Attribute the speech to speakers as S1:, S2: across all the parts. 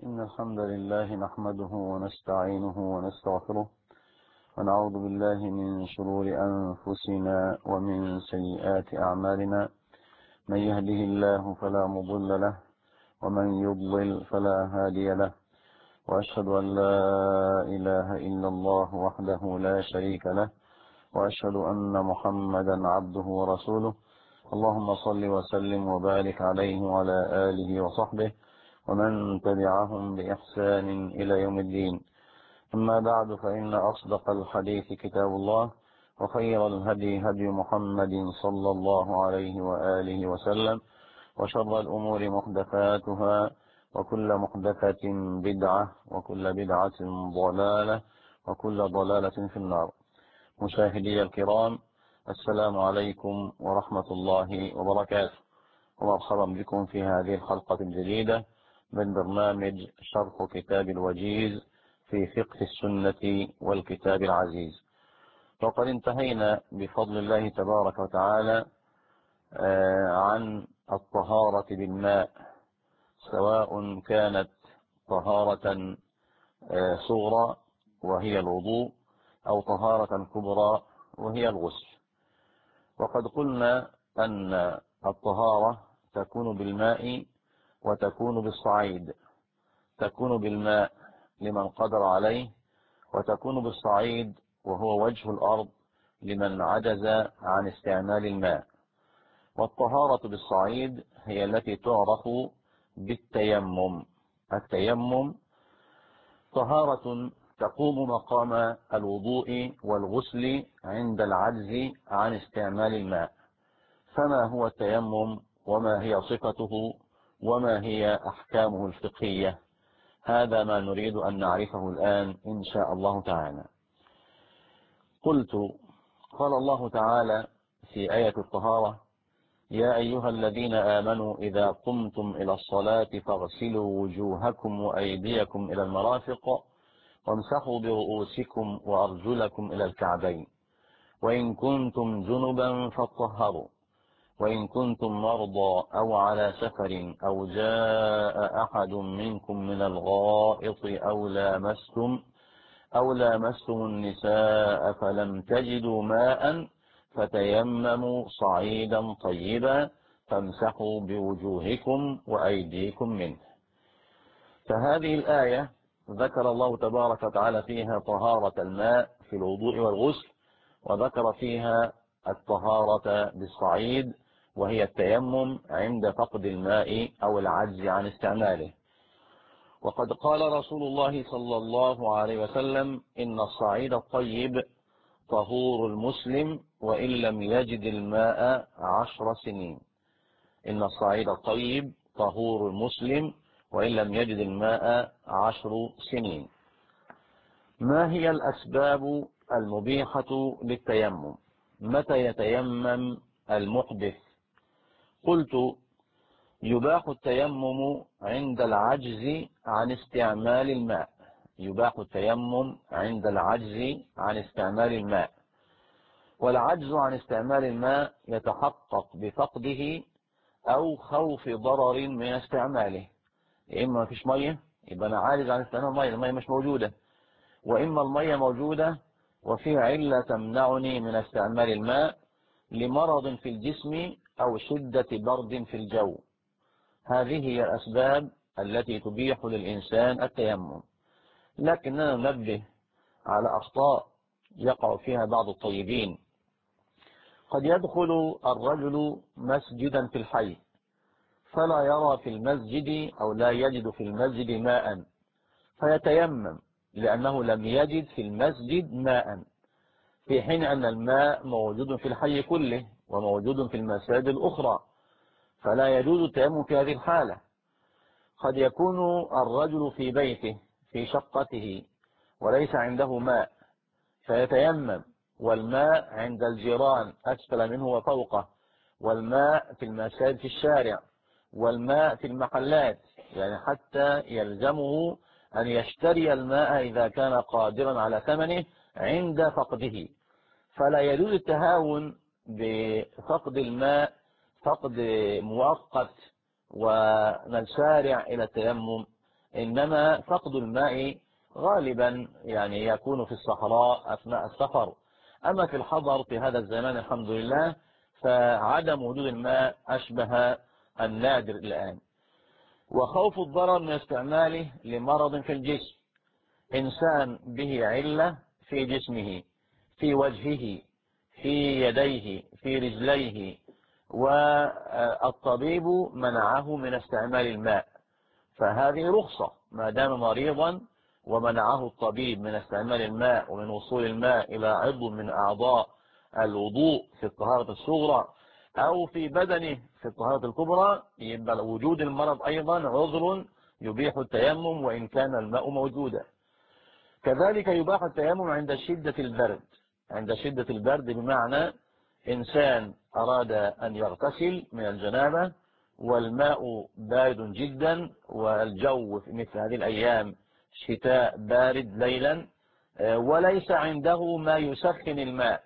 S1: إن الحمد لله نحمده ونستعينه ونستغفره ونعوذ بالله من شرور أنفسنا ومن سيئات أعمالنا. من يهده الله فلا مضل له ومن يضلل فلا هادي له، وأشهد أن لا إله إلا الله وحده لا شريك له، وأشهد أن محمدا عبده ورسوله. اللهم صل وسلم وبارك عليه وعلى آله وصحبه ومن تبعهم بإحسان إلى يوم الدين. أما بعد، فإن أصدق الحديث كتاب الله، وخير الهدي هدي محمد صلى الله عليه وآله وسلم، وشر الأمور محدثاتها، وكل محدثة بدعة، وكل بدعة ضلالة، وكل ضلالة في النار. مشاهدي الكرام، السلام عليكم ورحمة الله وبركاته، ومرحبا بكم في هذه الحلقة الجديدة من برنامج شرح كتاب الوجيز في فقه السنة والكتاب العزيز. وقد انتهينا بفضل الله تبارك وتعالى عن الطهارة بالماء، سواء كانت طهارة صغرى وهي الوضوء، أو طهارة كبرى وهي الغسل. وقد قلنا أن الطهارة تكون بالماء وتكون بالصعيد. تكون بالماء لمن قدر عليه، وتكون بالصعيد وهو وجه الأرض لمن عجز عن استعمال الماء. والطهارة بالصعيد هي التي تعرف بالتيمم. التيمم طهارة تقوم مقام الوضوء والغسل عند العجز عن استعمال الماء. فما هو التيمم، وما هي صفته، وما هي أحكامه الفقهية؟ هذا ما نريد أن نعرفه الآن إن شاء الله تعالى. قلت: قال الله تعالى في آية الطهارة: يا أيها الذين آمنوا إذا قمتم إلى الصلاة فاغسلوا وجوهكم وأيديكم إلى المرافق وامسحوا برؤوسكم وأرجلكم إلى الكعبين، وإن كنتم جنبا فاطهروا، وإن كنتم مرضى أو على سفر أو جاء أحد منكم من الغائط أو لامستم النساء فلم تجدوا ماء فتيمموا صعيدا طيبا فامسحوا بوجوهكم وأيديكم منه. فهذه الآية ذكر الله تبارك وتعالى فيها طهارة الماء في الوضوء والغسل، وذكر فيها الطهارة بالصعيد وهي التيمم عند فقد الماء أو العجز عن استعماله. وقد قال رسول الله صلى الله عليه وسلم: إن الصعيد الطيب طهور المسلم وإن لم يجد الماء 10 سنين. إن الصعيد الطيب طهور المسلم وإن لم يجد الماء 10 سنين. ما هي الأسباب المبيحة للتيمم؟ متى يتيمم المحدث؟ قلت: يباح التيمم عند العجز عن استعمال الماء. يباح التيمم عند العجز عن استعمال الماء. والعجز عن استعمال الماء يتحقق بفقده أو خوف ضرر من استعماله. إما ما فيش مية يبقى أنا عاجز عن استعمال المية، المية مش موجودة، وإما المية موجودة وفي علة تمنعني من استعمال الماء لمرض في الجسم أو شدة برد في الجو. هذه هي الأسباب التي تبيح للإنسان التيمم. لكننا ننبه على أخطاء يقع فيها بعض الطيبين. قد يدخل الرجل مسجدا في الحي فلا يرى في المسجد أو لا يجد في المسجد ماء فيتيمم لأنه لم يجد في المسجد ماء، في حين أن الماء موجود في الحي كله وموجود في المساجد الأخرى، فلا يجوز التيمم في هذه الحالة. قد يكون الرجل في بيته في شقته وليس عنده ماء فيتيمم، والماء عند الجيران أسفل منه وفوقه، والماء في المساجد في الشارع، والماء في المحلات، يعني حتى يلزمه أن يشتري الماء إذا كان قادرا على ثمنه عند فقده. فلا يجوز التهاون بفقد الماء فقد مؤقت ونسارع إلى التيمم إنما فقد الماء غالبا يعني يكون في الصحراء أثناء السفر. أما في الحضر في هذا الزمان الحمد لله فعدم وجود الماء أشبه النادر الآن. وخوف الضرر من استعماله لمرض في الجسم، إنسان به علة في جسمه، في وجهه، في يديه، في رجليه، والطبيب منعه من استعمال الماء، فهذه رخصة ما دام مريضا ومنعه الطبيب من استعمال الماء ومن وصول الماء إلى عضو من أعضاء الوضوء في الطهارة الصغرى أو في بدنه في الطهارة الكبرى، يبقى وجود المرض أيضا عذر يبيح التيمم وإن كان الماء موجودا. كذلك يباح التيمم عند شدة البرد، عند شدة البرد بمعنى إنسان أراد أن يغتسل من الجنابة والماء بارد جدا والجو في مثل هذه الأيام شتاء بارد ليلا، وليس عنده ما يسخن الماء،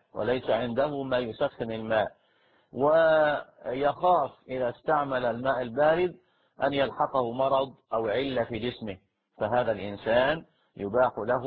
S1: ويخاف إذا استعمل الماء البارد أن يلحقه مرض أو علة في جسمه، فهذا الإنسان يباح له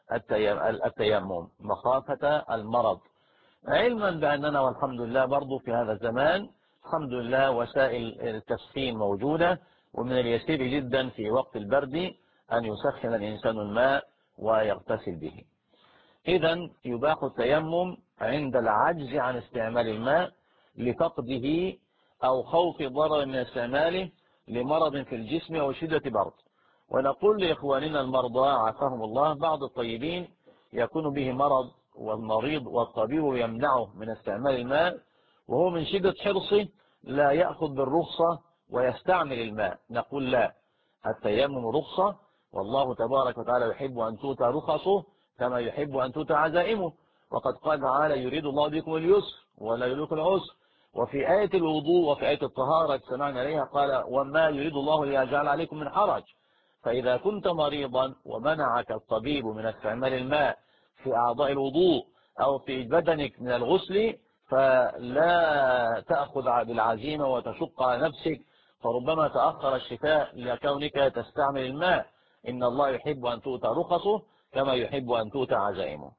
S1: التيمم مخافة المرض، علما بأننا والحمد لله برضو في هذا الزمان الحمد لله وسائل التسخين موجودة، ومن اليسير جدا في وقت البرد أن يسخن الإنسان الماء ويغتسل به. إذا يباح التيمم عند العجز عن استعمال الماء لفقده أو خوف ضرر من استعماله لمرض في الجسم أو شدة برد. ونقول لإخواننا المرضى عافاهم الله، بعض الطيبين يكون به مرض والمريض والطبيب يمنعه من استعمال الماء وهو من شدة حرصه لا يأخذ بالرخصة ويستعمل الماء، نقول لا، التيمم رخصة والله تبارك وتعالى يحب أن تؤتى رخصه كما يحب أن تؤتى عزائمه، وقد قال تعالى يريد الله بكم اليسر ولا يريد بكم العسر. وفي آية الوضوء وفي آية الطهارة سمعنا عليها قال وما يريد الله ليجعل عليكم من حرج. فإذا كنت مريضا ومنعك الطبيب من استعمال الماء في أعضاء الوضوء أو في بدنك من الغسل فلا تأخذ بالعزيمة وتشق على نفسك، فربما تأخر الشفاء لكونك تستعمل الماء. إن الله يحب أن تؤتى رخصه كما يحب أن تؤتى عزائمه.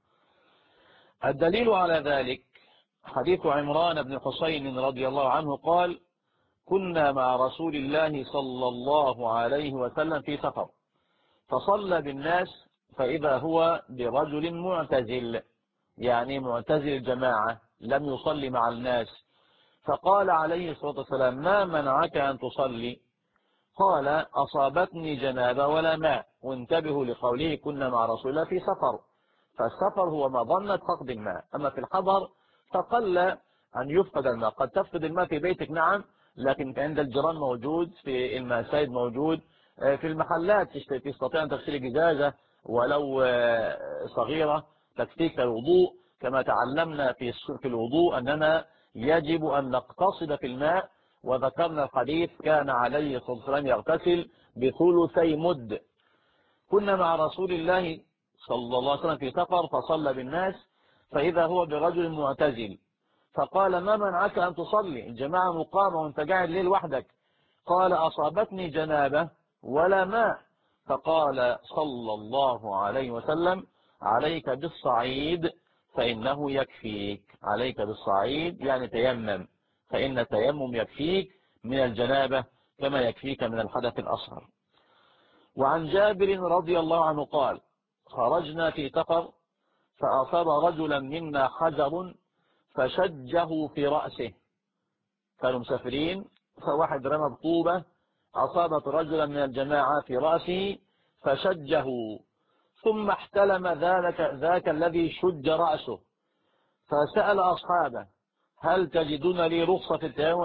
S1: الدليل على ذلك حديث عمران بن حسين رضي الله عنه قال كنا مع رسول الله صلى الله عليه وسلم في سفر فصلى بالناس فإذا هو برجل معتزل، يعني معتزل الجماعة لم يصلي مع الناس، فقال عليه الصلاة والسلام ما منعك أن تصلي؟ قال أصابتني جنابة ولا ماء. وانتبهوا لقوله كنا مع رسول الله في سفر، فالسفر هو مظنة فقد الماء، أما في الحضر فقل أن يفقد الماء، قد تفقد الماء في بيتك نعم، لكن عند الجيران موجود، في المساجد موجود، في المحلات تستطيع أن تغسل جزازة ولو صغيرة تكفيك الوضوء، كما تعلمنا في الوضوء أننا يجب أن نقتصد في الماء، وذكرنا الحديث كان عليه الصلاة والسلام يغتسل بثلثي مد. كنا مع رسول الله صلى الله عليه وسلم في سفر فصلى بالناس فإذا هو برجل معتزل، فقال ما منعك أن تصلي؟ الجماعة مقامة وانت قاعد ليه لوحدك؟ قال أصابتني جنابة ولا ماء. فقال صلى الله عليه وسلم عليك بالصعيد فإنه يكفيك، عليك بالصعيد يعني تيمم، فإن التيمم يكفيك من الجنابة كما يكفيك من الحدث الأصغر. وعن جابر رضي الله عنه قال خرجنا في سفر فأصاب رجلا منا حجر فشجه في رأسه، كانوا مسافرين فواحد رمى بطوبة أصابت رجلا من الجماعة في رأسه فشجه، ثم احتلم ذاك الذي شج رأسه فسأل أصحابه هل تجدون لي رخصة في التيمم؟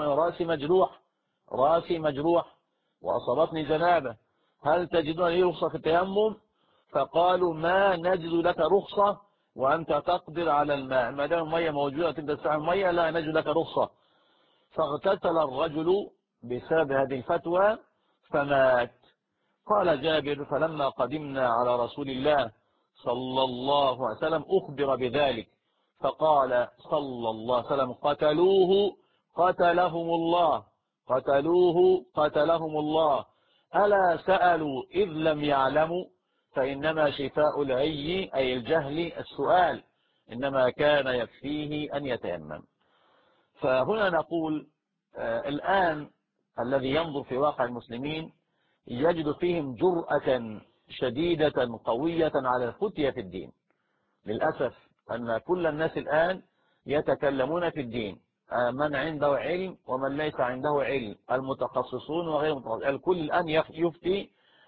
S1: رأسي مجروح وأصابتني جنابة، هل تجدون لي رخصة في التيمم؟ فقالوا ما نجد لك رخصة وأنت تقدر على الماء، ما دام المية موجودة تقدر تستعمل المية لا نجد لك رخصة. فاغتسل الرجل بسبب هذه الفتوى فمات. قال جابر فلما قدمنا على رسول الله صلى الله عليه وسلم أخبر بذلك فقال صلى الله عليه وسلم قتلوه قتلهم الله ألا سألوا إذ لم يعلموا فإنما شفاء العي أي الجهل السؤال، إنما كان يكفيه أن يتيمم. فهنا نقول الآن الذي ينظر في واقع المسلمين يجد فيهم جرأة شديدة قوية على الفتية في الدين. للأسف أن كل الناس الآن يتكلمون في الدين، من عنده علم ومن ليس عنده علم، المتخصصون وغير المتخصصون، الكل الآن يفتي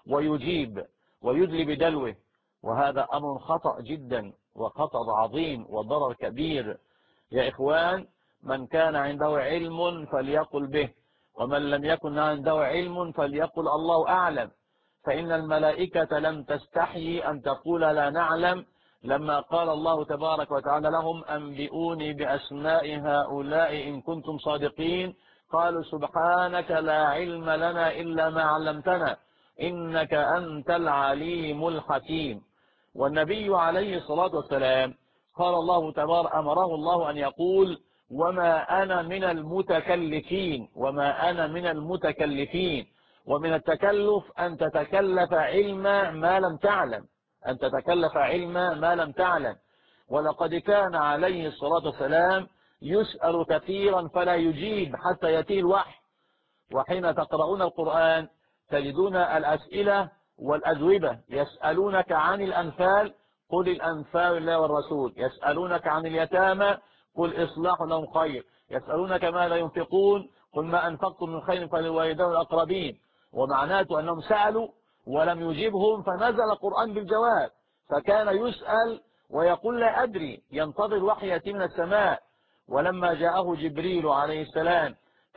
S1: ويجيب ويدلي بدلوه، وهذا أمر خطأ جدا وخطأ عظيم وضرر كبير. يا إخوان، من كان عنده علم فليقل به، ومن لم يكن عنده علم فليقل الله أعلم، فإن الملائكة لم تستحي أن تقول لا نعلم، لما قال الله تبارك وتعالى لهم أنبئوني بأسماء هؤلاء إن كنتم صادقين، قالوا سبحانك لا علم لنا إلا ما علمتنا إنك أنت العليم الحكيم. والنبي عليه الصلاة والسلام قال الله تبارك أمره الله أن يقول وما أنا من المتكلفين، وما أنا من المتكلفين. ومن التكلف أن تتكلف علم ما لم تعلم، أن تتكلف علم ما لم تعلم. ولقد كان عليه الصلاة والسلام يسأل كثيرا فلا يجيب حتى يأتيه الوحي. وحين تقرؤون القرآن تجدون الأسئلة والأجوبة. يسألونك عن الأنفال قل الأنفال لله والرسول، يسألونك عن اليتامى قل إصلاح لهم خير، يسألونك ماذا ينفقون قل ما أنفقتم من خير فللوالدين والأقربين. ومعناته أنهم سألوا ولم يجيبهم فنزل القرآن بالجواب، فكان يسأل ويقول لا أدري، ينتظر وحي يأتي من السماء. ولما جاءه جبريل عليه السلام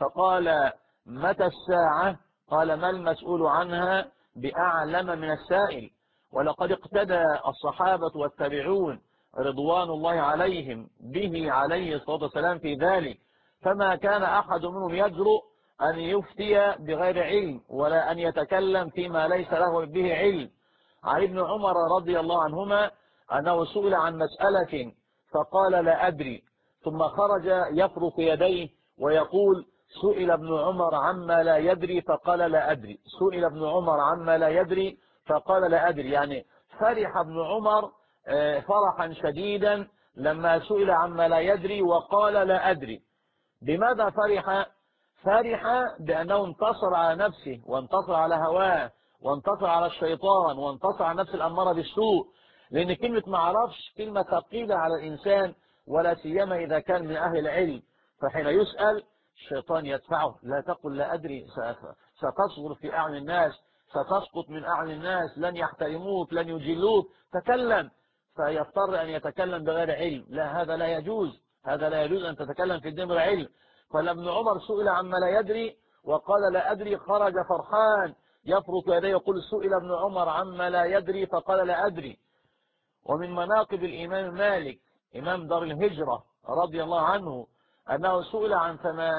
S1: فقال متى الساعة؟ قال ما المسؤول عنها بأعلم من السائل. ولقد اقتدى الصحابة والتابعون رضوان الله عليهم به عليه الصلاة والسلام في ذلك، فما كان أحد منهم يجرؤ أن يفتي بغير علم ولا أن يتكلم فيما ليس له به علم. عن ابن عمر رضي الله عنهما أنه سئل عن مسألة فقال لا أدري، ثم خرج يفرك يديه ويقول سئل ابن عمر عما لا يدري فقال لا أدري، سئل ابن عمر عما لا يدري فقال لا أدري. يعني فرح ابن عمر فرحا شديدا لما سئل عما لا يدري وقال لا أدري. بماذا فرح؟ فرح بأنه انتصر على نفسه وانتصر على هواه وانتصر على الشيطان وانتصر على نفس الأمارة بالسوء. لأن كلمة ما عرفش كلمة ثقيلة على الإنسان، ولا سيما إذا كان من أهل العلم. فحين يسأل الشيطان يدفعه، لا تقل لا أدري، ستصغر في أعين الناس، ستسقط من أعين الناس، لن يحترموك لن يجلوك، تكلم. فيضطر أن يتكلم بغير علم. لا، هذا لا يجوز، هذا لا يجوز أن تتكلم في الدين بغير علم. فلابن عمر سئل عما لا يدري وقال لا أدري خرج فرحان يفرك يديه يقول سئل ابن عمر عما لا يدري فقال لا أدري. ومن مناقب الإمام مالك إمام دار الهجرة رضي الله عنه أنه سئل عن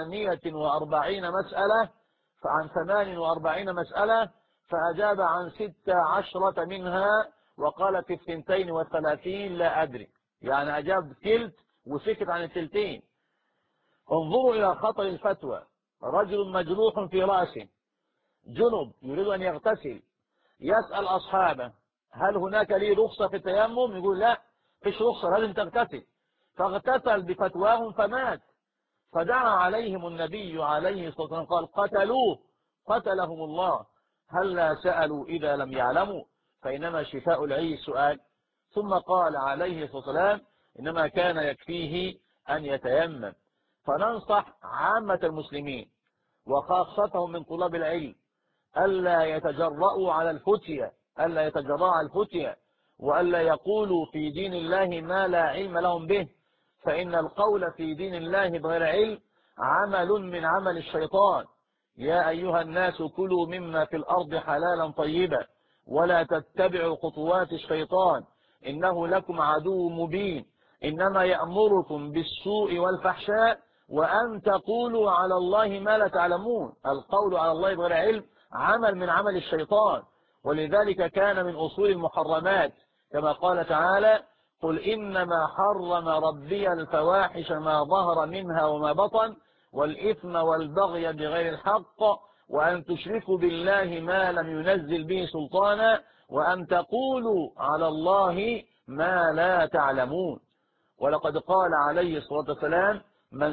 S1: 48 مسألة، فعن 48 مسألة فأجاب عن 16 منها وقال في 32 لا أدري، يعني أجاب تلت وسكت عن التلتين. انظروا إلى خطر الفتوى. رجل مجروح في رأسه جنب يريد أن يغتسل، يسأل أصحابه هل هناك لي رخصة في التيمم؟ يقول لا، فيش رخصة، لازم تغتسل. فاغتسل بفتواهم فمات. فدعا عليهم النبي عليه الصلاة والسلام قال قتلوه قتلهم الله، هلا سألوا إذا لم يعلموا فإنما شفاء العي السؤال. ثم قال عليه الصلاة والسلام إنما كان يكفيه أن يتيمم. فننصح عامة المسلمين وخاصتهم من طلاب العلم ألا يتجرؤوا على الفتية، ألا يتجرؤوا على الفتية، وألا يقولوا في دين الله ما لا علم لهم به، فإن القول في دين الله بغير علم عمل من عمل الشيطان. يا أيها الناس كلوا مما في الأرض حلالا طيبا ولا تتبعوا خطوات الشيطان إنه لكم عدو مبين، إنما يأمركم بالسوء والفحشاء وأن تقولوا على الله ما لا تعلمون. القول على الله بغير علم عمل من عمل الشيطان، ولذلك كان من أصول المحرمات كما قال تعالى قل إنما حرم ربي الفواحش ما ظهر منها وما بطن والإثم والبغي بغير الحق وأن تشركوا بالله ما لم ينزل به سلطانا، وأن تقولوا على الله ما لا تعلمون. ولقد قال عليه الصلاة والسلام: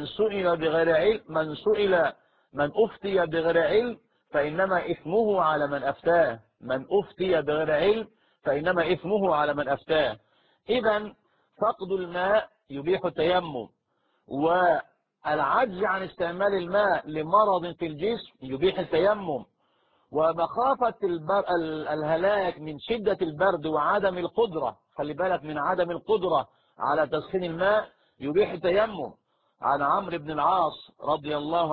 S1: من أفتي بغير علم فإنما إثمه على من أفتاه. من أفتي بغير علم فإنما إثمه على من أفتاه. إذن فقد الماء يبيح التيمم، والعجز عن استعمال الماء لمرض في الجسم يبيح التيمم، ومخافة الهلاك من شدة البرد وعدم القدرة، خلي بالك من عدم القدرة على تسخين الماء، يبيح التيمم. عن عمرو بن العاص رضي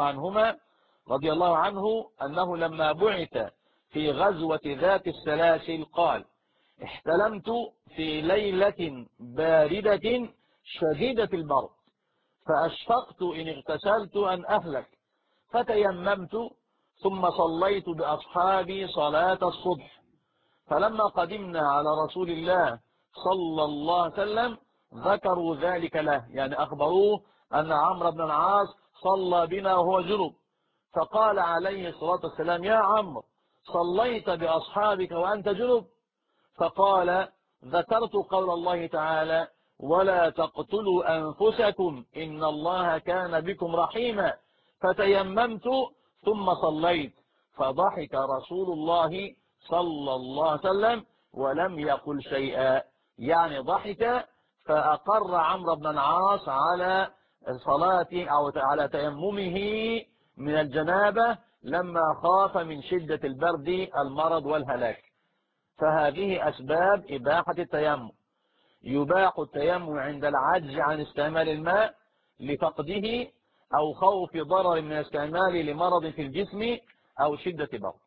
S1: الله عنه أنه لما بعث في غزوة ذات السلاسل قال: احتلمت في ليلة باردة شديدة البرد، فأشفقت إن اغتسلت أن أهلك، فتيممت ثم صليت بأصحابي صلاة الصبح. فلما قدمنا على رسول الله صلى الله عليه وسلم ذكروا ذلك له، يعني أخبروه أن عمرو بن العاص صلى بنا وهو جنب، فقال عليه الصلاة والسلام: يا عمرو، صليت بأصحابك وأنت جنب؟ فقال: ذكرت قول الله تعالى: ولا تقتلوا أنفسكم إن الله كان بكم رحيما، فتيممت ثم صليت. فضحك رسول الله صلى الله عليه وسلم ولم يقل شيئا، يعني ضحك، فأقر عمرو بن العاص على صلاته أو على تيممه من الجنابة لما خاف من شدة البرد المرض والهلاك. فهذه أسباب إباحة التيمم. يباح التيمم عند العجز عن استعمال الماء لفقده أو خوف ضرر من استعماله لمرض في الجسم أو شدة برد.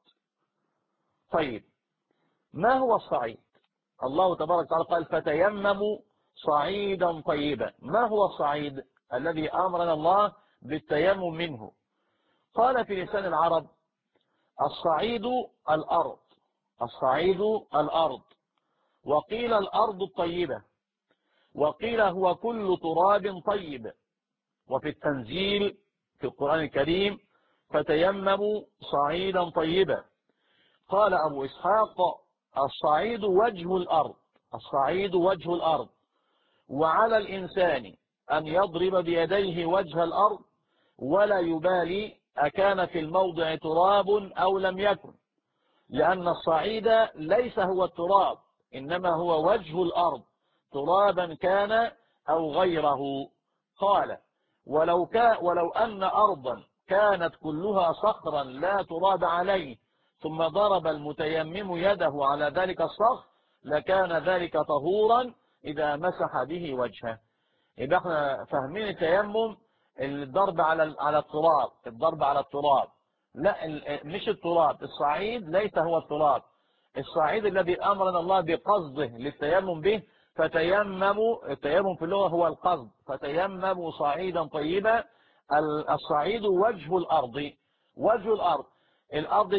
S1: طيب، ما هو الصعيد؟ الله تبارك وتعالى قال: فتيمموا صعيدا طيبا. ما هو الصعيد الذي أمرنا الله بالتيمم منه؟ قال في لسان العرب: الصعيد الأرض. الصعيد الأرض، وقيل الأرض الطيبة، وقيل هو كل تراب طيب. وفي التنزيل في القرآن الكريم: فتيمموا صعيدا طيبا. قال أبو إسحاق: الصعيد وجه الأرض. الصعيد وجه الأرض، وعلى الإنسان أن يضرب بيديه وجه الأرض ولا يبالي أكان في الموضع تراب أو لم يكن، لأن الصعيد ليس هو التراب، إنما هو وجه الأرض، ترابا كان أو غيره. قال: ولو أن أرضا كانت كلها صخرا لا تراب عليه، ثم ضرب المتيمم يده على ذلك الصخر، لكان ذلك طهورا إذا مسح به وجهه. يبقى احنا فاهمين التيمم الضرب على التراب، الضرب على التراب، لا مش التراب. الصعيد ليس هو التراب. الصعيد الذي أمرنا الله بقصده للتيمم به، فتيمموا، التيمم في اللغة هو القصد، فتيمموا صعيدا طيبا. الصعيد وجه الأرض، وجه الأرض. الأرض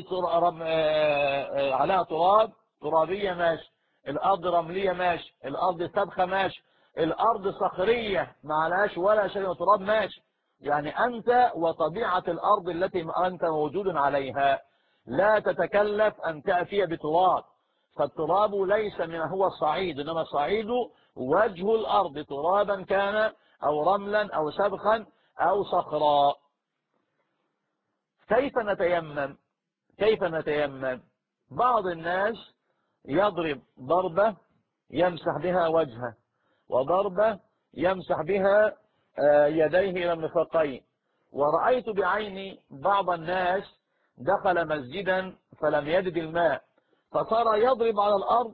S1: عليها تراب، ترابية ماشي، الأرض رملية ماشي، الأرض سبخة ماشي، الأرض صخرية ما عليهاش ولا شيء تراب ماشي. يعني أنت وطبيعة الأرض التي أنت موجود عليها لا تتكلف أن تأتي بتراب، فالتراب ليس من هو الصعيد، إنما الصعيد وجه الأرض، ترابا كان أو رملا أو سبخا أو صخرا. كيف نتيمم؟ بعض الناس يضرب ضربة يمسح بها وجهه، وضربة يمسح بها يديه إلى المرفقين. ورأيت بعيني بعض الناس دخل مسجدا فلم يجد الماء، فصار يضرب على الأرض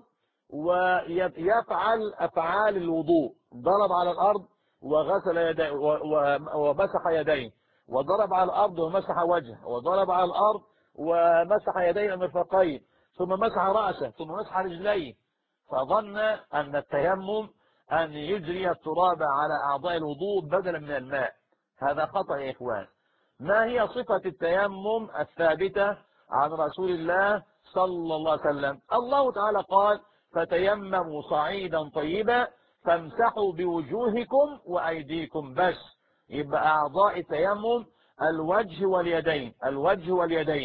S1: ويفعل أفعال الوضوء، ضرب على الأرض وغسل يديه ومسح يديه، وضرب على الأرض ومسح وجهه، وضرب على الأرض ومسح يديه المرفقين، ثم مسح رأسه، ثم مسح رجليه، فظن أن التيمم أن يجري التراب على أعضاء الوضوء بدلا من الماء. هذا خطأ يا إخوان. ما هي صفة التيمم الثابتة عن رسول الله صلى الله عليه وسلم؟ الله تعالى قال: فتيمموا صعيدا طيبا فامسحوا بوجوهكم وأيديكم. بس يبقى أعضاء التيمم الوجه واليدين، الوجه واليدين.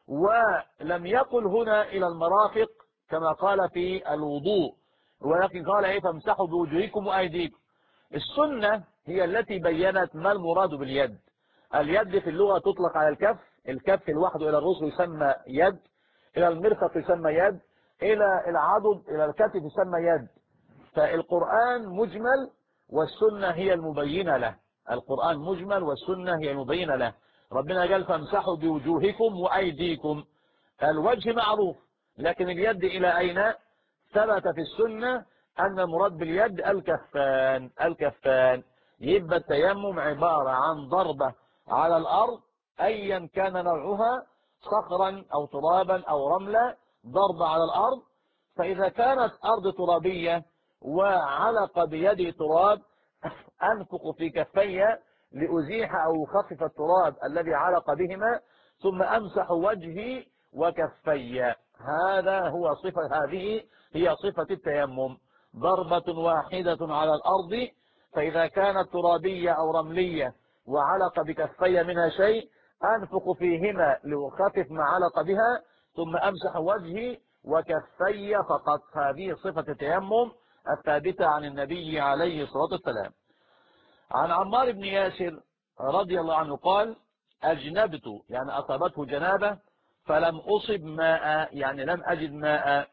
S1: ولم يقل هنا إلى المرافق كما قال في الوضوء، ولكن قال إيه فامسحوا بوجوهكم وأيديكم. السنة هي التي بينت ما المراد باليد. اليد في اللغة تطلق على الكف، الكف لوحده إلى الرسل يسمى يد، إلى المرفق يسمى يد، إلى العضد إلى الكتف يسمى يد. فالقرآن مجمل والسنة هي المبينة له، القرآن مجمل والسنة هي المبينة له. ربنا قال فامسحوا بوجوهكم وأيديكم، الوجه معروف، لكن اليد إلى أين؟ ثبت في السنة أن المراد باليد الكفان، الكفان. يبقى التيمم عبارة عن ضربة على الأرض أيا كان نوعها، صخرا أو ترابا أو رملا، ضربة على الأرض. فإذا كانت أرض ترابية وعلق بيدي تراب أنفق في كفي لأزيح أو أخفف التراب الذي علق بهما، ثم أمسح وجهي وكفي. هذا هو صفة، هذه هي صفة التيمم، ضربة واحدة على الأرض، فإذا كانت ترابية أو رملية وعلق بكفي منها شيء أنفق فيهما لأخفف ما علق بها، ثم أمسح وجهي وكفي فقط. هذه صفة التيمم الثابتة عن النبي عليه الصلاة والسلام. عن عمار بن ياسر رضي الله عنه قال أجنبت، يعني أصابته جنابة، فلم أصب ماء، يعني لم أجد ماء.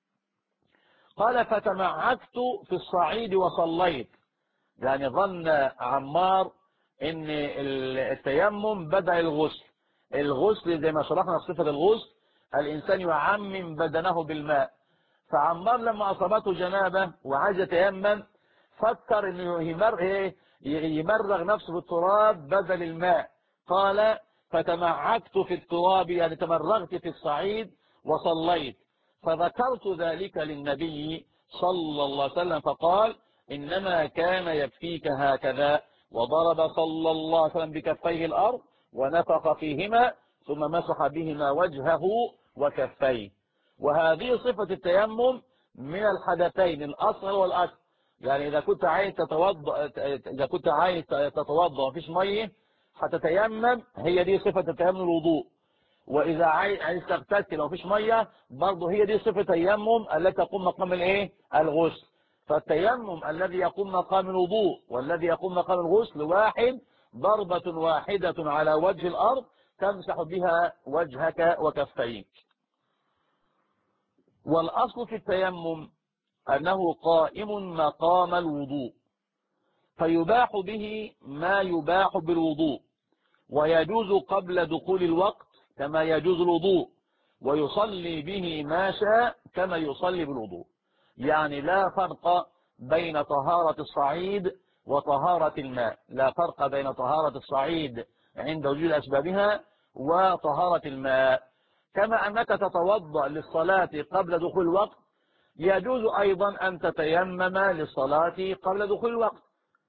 S1: قال فتمعكت في الصعيد وصليت، يعني ظن عمار ان التيمم بدأ الغسل. الغسل زي ما شرحنا في صفة الغسل الإنسان يعمم بدنه بالماء. فعمار لما أصابته جنابة وعايز يتيمم فكر انه يمرغ نفسه بالتراب بدل الماء. قال فتمعكت في التراب، يعني تمرغت في الصعيد وصليت. فذكرت ذلك للنبي صلى الله عليه وسلم فقال إنما كان يكفيك هكذا، وضرب صلى الله عليه وسلم بكفيه الأرض ونفخ فيهما ثم مسح بهما وجهه وكفيه. وهذه صفة التيمم من الحدثين الأصغر والأكبر. يعني إذا كنت عايز تتوضأ مفيش مية هتتيمم، هي دي صفة التيمم الوضوء. وإذا عايز تغتسل ومفيش مية برضه هي دي صفة التيمم التي تقوم مقام الايه؟ الغسل. فالتيمم الذي يقوم مقام الوضوء والذي يقوم مقام الغسل واحد، ضربة واحدة على وجه الأرض تمسح بها وجهك وكفيك. والأصل في التيمم أنه قائم مقام الوضوء، فيباح به ما يباح بالوضوء، ويجوز قبل دخول الوقت كما يجوز الوضوء، ويصلي به ما شاء كما يصلي بالوضوء. يعني لا فرق بين طهارة الصعيد وطهارة الماء، لا فرق بين طهارة الصعيد عند وجود أسبابها وطهارة الماء. كما أنك تتوضأ للصلاة قبل دخول الوقت يجوز أيضا أن تتيمم للصلاة قبل دخول الوقت.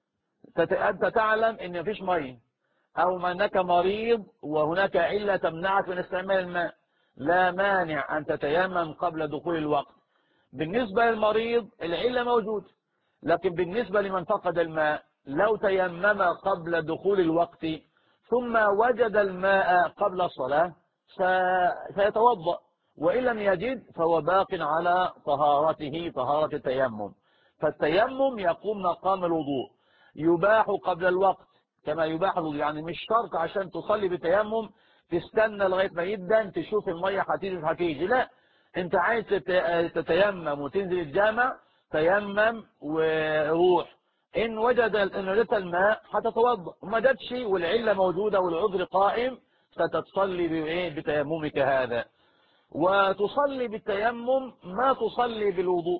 S1: أنت تعلم أن مفيش مية أو أنك مريض وهناك علة تمنعك من استعمال الماء، لا مانع أن تتيمم قبل دخول الوقت. بالنسبة للمريض العلة موجود، لكن بالنسبة لمن فقد الماء لو تيمم قبل دخول الوقت ثم وجد الماء قبل الصلاة سيتوضأ، وإن لم يجد فهو باق على طهارته، طهارة التيمم. فالتيمم يقوم مقام الوضوء، يباح قبل الوقت كما يباح الوضوء. يعني مش شرط عشان تصلي بتيمم تستنى لغاية ما يبدأ تشوف المية هتيجي، لا، انت عايز تتيمم وتنزل الجامع تيمم وروح، ان وجدت الماء هتتوضا، وما جاتش والعله موجوده والعذر قائم ستتصلي بتيممك هذا. وتصلي بالتيمم ما تصلي بالوضوء.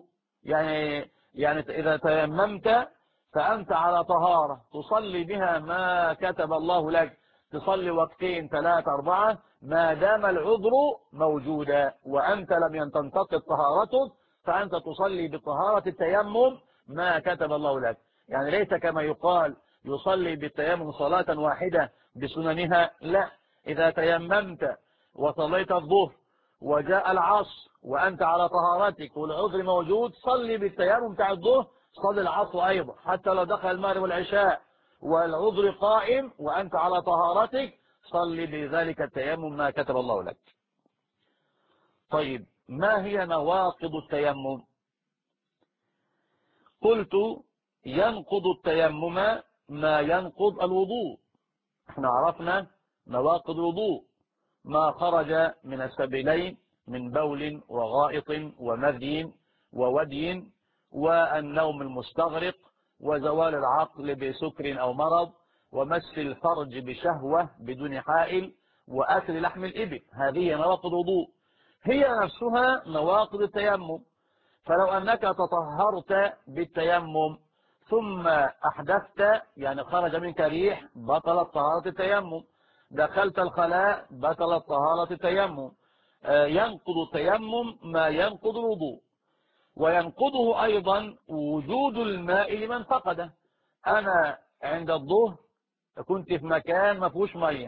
S1: يعني اذا تيممت فانت على طهاره تصلي بها ما كتب الله لك، تصلي وقتين 3 4 ما دام العذر موجودا وأنت لم تنتقض طهارتك، فأنت تصلي بطهارة التيمم ما كتب الله لك. يعني ليس كما يقال يصلي بالتيمم صلاة واحدة بسننها، لا، إذا تيممت وصليت الظهر وجاء العصر وأنت على طهارتك والعذر موجود صلي بالتيمم بتاع الظهر، صلي العصر أيضا حتى لو دخل المغرب والعشاء والعذر قائم وأنت على طهارتك صلي بذلك التيمم ما كتب الله لك. طيب ما هي نواقض التيمم؟ قلت ينقض التيمم ما ينقض الوضوء. احنا عرفنا نواقض الوضوء: ما خرج من السبيلين من بول وغائط ومذي وودي، والنوم المستغرق، وزوال العقل بسكر أو مرض، ومس الفرج بشهوة بدون حائل، وأكل لحم الإبل. هذه نواقض الوضوء، هي نفسها نواقض التيمم. فلو أنك تطهرت بالتيمم ثم أحدثت، يعني خرج منك ريح، بطلت طهارة التيمم. دخلت الخلاء بطلت طهارة التيمم. ينقض التيمم ما ينقض الوضوء. وينقضه أيضا وجود الماء لمن فقده. أنا عند الظهر كنت في مكان ما فيهوش مية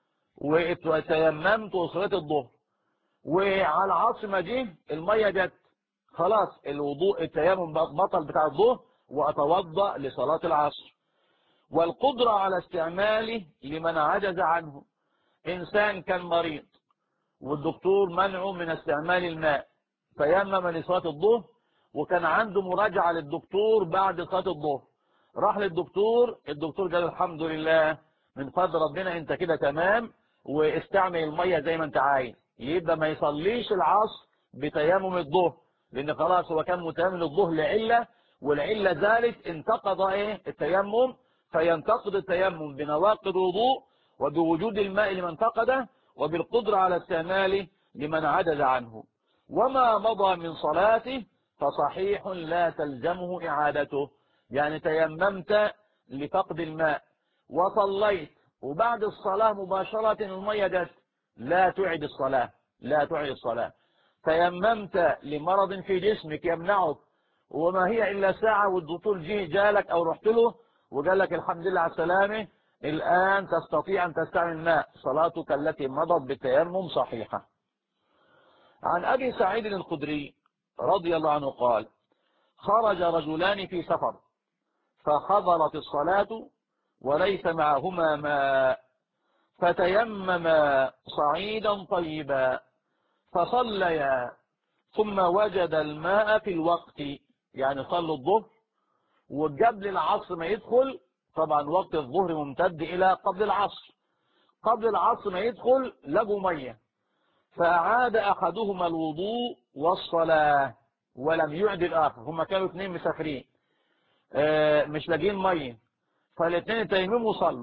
S1: وتيممت وصليت الظهر، وعلى العصر ما جه المية جت، خلاص الوضوء التيمم بطل بتاع الظهر وأتوضأ لصلاة العصر. والقدرة على استعماله لمن عجز عنه. إنسان كان مريض والدكتور منعه من استعمال الماء، تيمم لصلاة الظهر، وكان عنده مراجعة للدكتور بعد صلاة الظهر. راح للدكتور، الدكتور قال الحمد لله من فضل ربنا انت كده تمام، واستعمل المية زي ما انت عايز. يبقى ما يصليش العصر بتيمم الظهر، لان خلاص هو كان متيمم الظهر لعلة، والعلة زالت، انتقض التيمم. فينتقض التيمم بنواقض وضوء، وبوجود الماء لمن فقده، وبالقدرة على استعماله لمن عجز عنه. وما مضى من صلاته فصحيح لا تلزمه إعادته. يعني تيممت لفقد الماء وصليت، وبعد الصلاة مباشرة المية جت، لا تعد الصلاة، لا تعد الصلاة. تيممت لمرض في جسمك يمنعك، وما هي إلا ساعة والدكتور جالك أو رحت له وقال لك الحمد لله على السلامة، الآن تستطيع أن تستعمل الماء، صلاتك التي مضت بالتيمم صحيحة. عن أبي سعيد الخدري رضي الله عنه قال: خرج رجلان في سفر فحضرت الصلاة وليس معهما ماء، فتيمما صعيدا طيبا فصليا، ثم وجد الماء في الوقت، يعني صلوا الظهر وقبل العصر ما يدخل. طبعا وقت الظهر ممتد إلى قبل العصر، قبل العصر ما يدخل لقوا مية، فأعاد أحدهما الوضوء والصلاة ولم يعد الآخر. هما كانوا اثنين مسافرين مش لاقين مية، فالاثنين تيمموا وصلوا،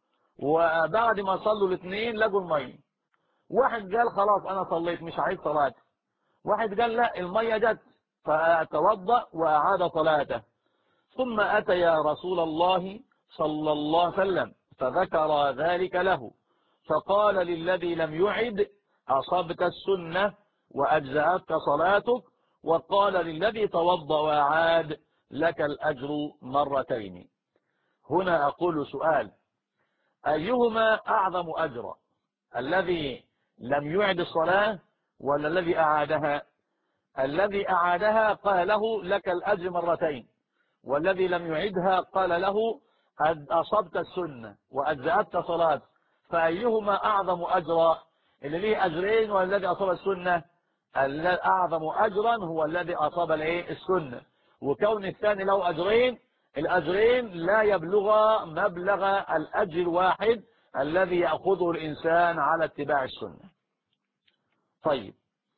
S1: وبعد ما صلوا الاثنين لقوا المية. واحد قال خلاص أنا صليت مش عايز صلاة، واحد قال لا المية جت، فتوضأ وأعاد صلاته. ثم أتى يا رسول الله صلى الله عليه وسلم فذكر ذلك له، فقال للذي لم يعد: أصبت السنة وأجزأتك صلاتك. وقال للذي توضأ وأعاد: لك الأجر مرتين. هنا أقول سؤال: أيهما أعظم أجرا، الذي لم يعد الصلاة ولا الذي أعادها؟ الذي أعادها قال له لك الأجر مرتين، والذي لم يعدها قال له أصبت السنة وأجزأتك صلاة. فأيهما أعظم أجرا، اللي ليه أجرين والذي أصاب السنة؟ أعظم أجرا هو الذي أصاب السنة. وكون الثاني له أجرين، الأجرين لا يبلغ مبلغ الأجر الواحد الذي يأخذه الإنسان على اتباع السنة. طيب،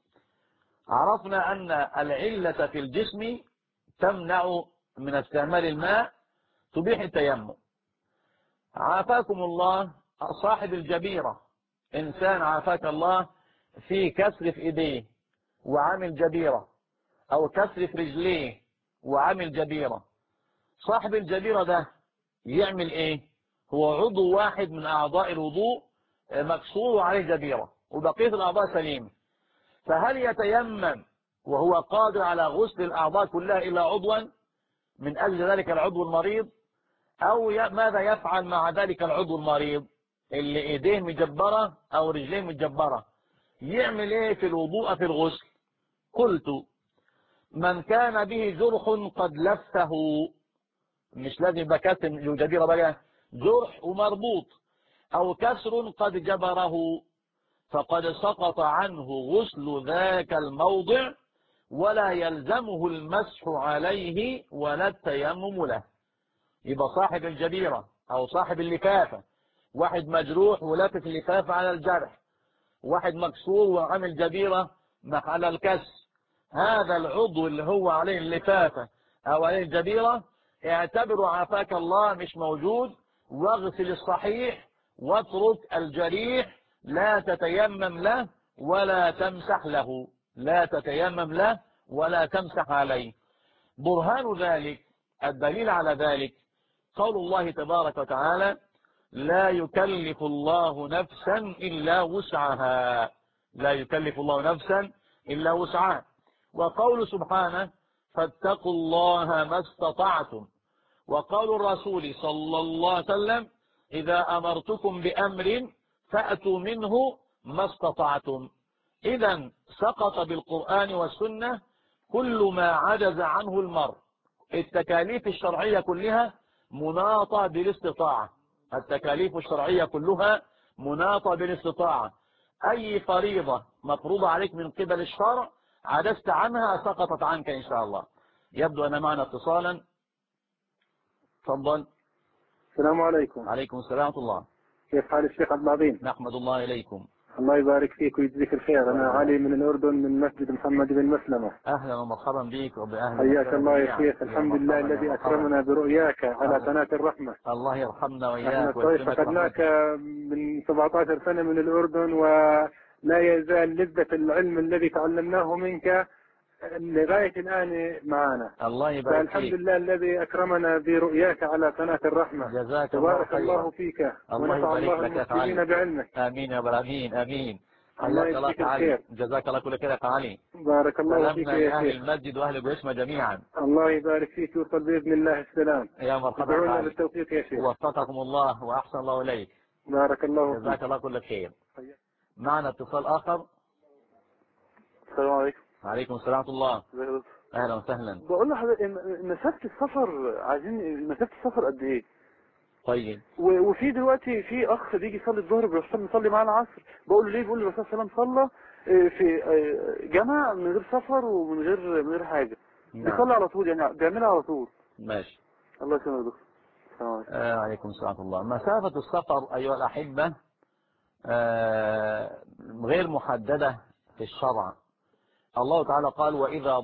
S1: عرفنا أن العلة في الجسم تمنع من استعمال الماء، تبيح التيمم. عافاكم الله صاحب الجبيرة، إنسان عافاك الله في كسر في إيديه وعامل جبيرة، أو كسر في رجليه وعامل جبيرة. صاحب الجبيرة ده يعمل إيه؟ هو عضو واحد من أعضاء الوضوء مكسور عليه جبيرة وبقية الأعضاء سليمة، فهل يتيمم وهو قادر على غسل الأعضاء كلها إلا عضوا من أجل ذلك العضو المريض، أو ماذا يفعل مع ذلك العضو المريض اللي إيديه مجبرة أو رجليه مجبرة؟ يعمل إيه في الوضوء في الغسل؟ قلت: من كان به جرح قد لفه، مش لازم يبقى كسر جبيرة بقى، جرح ومربوط، أو كسر قد جبره، فقد سقط عنه غسل ذاك الموضع ولا يلزمه المسح عليه ولا التيمم له. يبقى صاحب الجبيرة أو صاحب اللفافة، واحد مجروح ولافف اللفافة على الجرح، واحد مكسور وعامل جبيرة على الكسر، هذا العضو اللي هو عليه اللفافة أو عليه الجبيرة اعتبره عافاك الله مش موجود، واغسل الصحيح واترك الجريح، لا تتيمم له ولا تمسح له، لا تتيمم له ولا تمسح عليه. برهان ذلك، الدليل على ذلك قول الله تبارك وتعالى: لا يكلف الله نفسا إلا وسعها، لا يكلف الله نفسا إلا وسعها. وقول سبحانه: فاتقوا الله ما استطعتم. وقول الرسول صلى الله عليه وسلم: إذا أمرتكم بأمر فأتوا منه ما استطعتم. إذا سقط بالقرآن والسنة كل ما عجز عنه المرء. التكاليف الشرعية كلها مناطة بالاستطاعة، التكاليف الشرعية كلها مناطة بالاستطاعة. أي فريضة مفروضة عليك من قبل الشرع عجزت عنها سقطت عنك إن شاء الله. يبدو أن معنا اتصالا. تفضل.
S2: السلام عليكم.
S1: عليكم السلام ورحمة الله.
S2: كيف حال الشيخ عبد العظيم؟
S1: نحمد الله إليكم.
S2: الله يبارك فيك ويجزيك الخير. أنا علي من الأردن من مسجد محمد بن مسلمة.
S1: أهلا ومرحبا بك وبأهل.
S2: حياك الله يا شيخ. الحمد لله الذي أكرمنا برؤياك على قناة الرحمة.
S1: الله يرحمنا وإياك.
S2: احنا فقدناك من 17 سنة من الأردن، ولا يزال لذة العلم الذي تعلمناه منك لغاية الآن معنا.
S1: الله يبارك فيك.
S2: الحمد لله الذي أكرمنا برؤياك على قناة الرحمة.
S1: جزاك الله
S2: تبارك الله فيك ونفع الله المسلمين بعلمك.
S1: آمين يا رب العالمين. آمين.
S2: الله يجزيك الخير.
S1: جزاك الله كل خير يا علي.
S2: بارك الله فيك يا
S1: أهل
S2: شيخ.
S1: المسجد وأهل بيسمة جميعا.
S2: الله يبارك فيك ويوصل بإذن الله السلام.
S1: يا مرحبا.
S2: ادعونا بالتوفيق يا شيخ.
S1: وفقكم الله وأحسن الله إليك.
S2: بارك الله فيك.
S1: جزاك الله كل خير. معنا اتصال آخر.
S2: السلام عليكم.
S1: وعليكم السلام ورحمة الله. أهلا وسهلا.
S2: بقول لحضرتك مسافة السفر، عايزين مسافة السفر قد إيه؟
S1: طيب.
S2: وفي دلوقتي في أخ بيجي يصلي الظهر بيروح مصلي معانا العصر، بقول له ليه؟ بيقول لي الرسول صلى الله عليه وسلم صلى في جماعة من غير سفر ومن غير حاجة. بيصلي على طول، يعني بيعملها على طول.
S1: ماشي.
S2: الله يسلمك يا دكتور. السلام عليكم.
S1: عليكم السلام ورحمة الله. مسافة السفر أيها الأحبة غير محددة في الشرع. الله تعالى قال: وإذا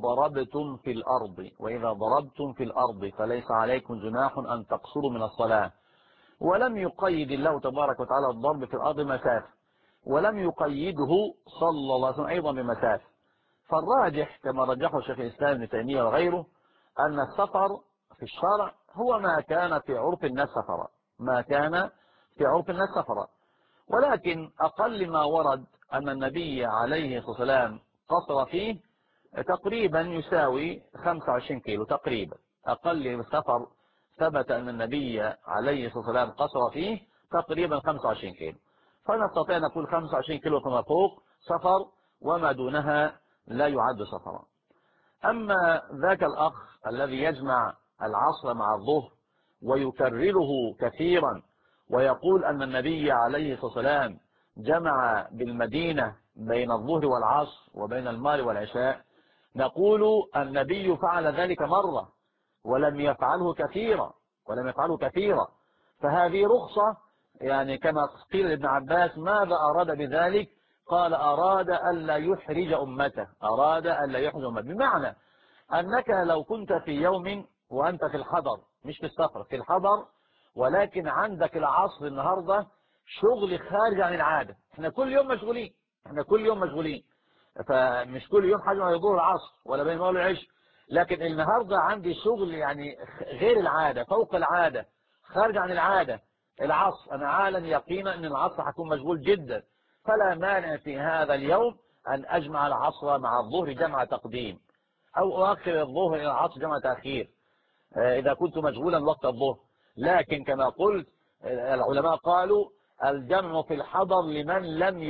S1: ضربتم في الأرض فليس عليكم جناح أن تقصروا من الصلاة. ولم يقيد الله تبارك وتعالى الضرب في الأرض مسافة، ولم يقيده صلى الله عليه وسلم أيضا بمسافة. فالراجح كما رجحه شيخ الإسلام ابن تيمية وغيره أن السفر في الشرع هو ما كان في عرف الناس سفرا، ما كان في عرف الناس سفرا. ولكن أقل ما ورد أن النبي عليه الصلاة والسلام قصر فيه تقريبا يساوي 25 كيلو تقريبا. أقل سفر ثبت أن النبي عليه الصلاة والسلام قصر فيه تقريبا 25 كيلو. فنستطيع أن نقول 25 كيلو فما فوق سفر، وما دونها لا يعد سفرا. أما ذاك الأخ الذي يجمع العصر مع الظهر ويكرره كثيرا ويقول أن النبي عليه الصلاة والسلام جمع بالمدينة بين الظهر والعصر وبين المغرب والعشاء، نقول النبي فعل ذلك مرة ولم يفعله كثيرا. فهذه رخصة، يعني كما قيل لابن عباس: ماذا أراد بذلك؟ قال: أراد ألا يحرج أمته، بمعنى أنك لو كنت في يوم وأنت في الحضر، مش في السفر، في الحضر، ولكن عندك العصر النهاردة شغل خارج عن العادة. احنا كل يوم مشغولين، فمش كل يوم حاجة يظهر العصر ولا بين المغرب والعشاء، لكن النهاردة عندي شغل يعني غير العادة، فوق العادة، خارج عن العادة. العصر أنا عالم يقينا أن العصر هكون مشغول جدا، فلا مانع في هذا اليوم أن أجمع العصر مع الظهر جمع تقديم، أو أؤخر الظهر إلى العصر جمع تأخير إذا كنت مشغولا وقت الظهر. لكن كما قلت العلماء قالوا: الجمع في الحضر لمن لم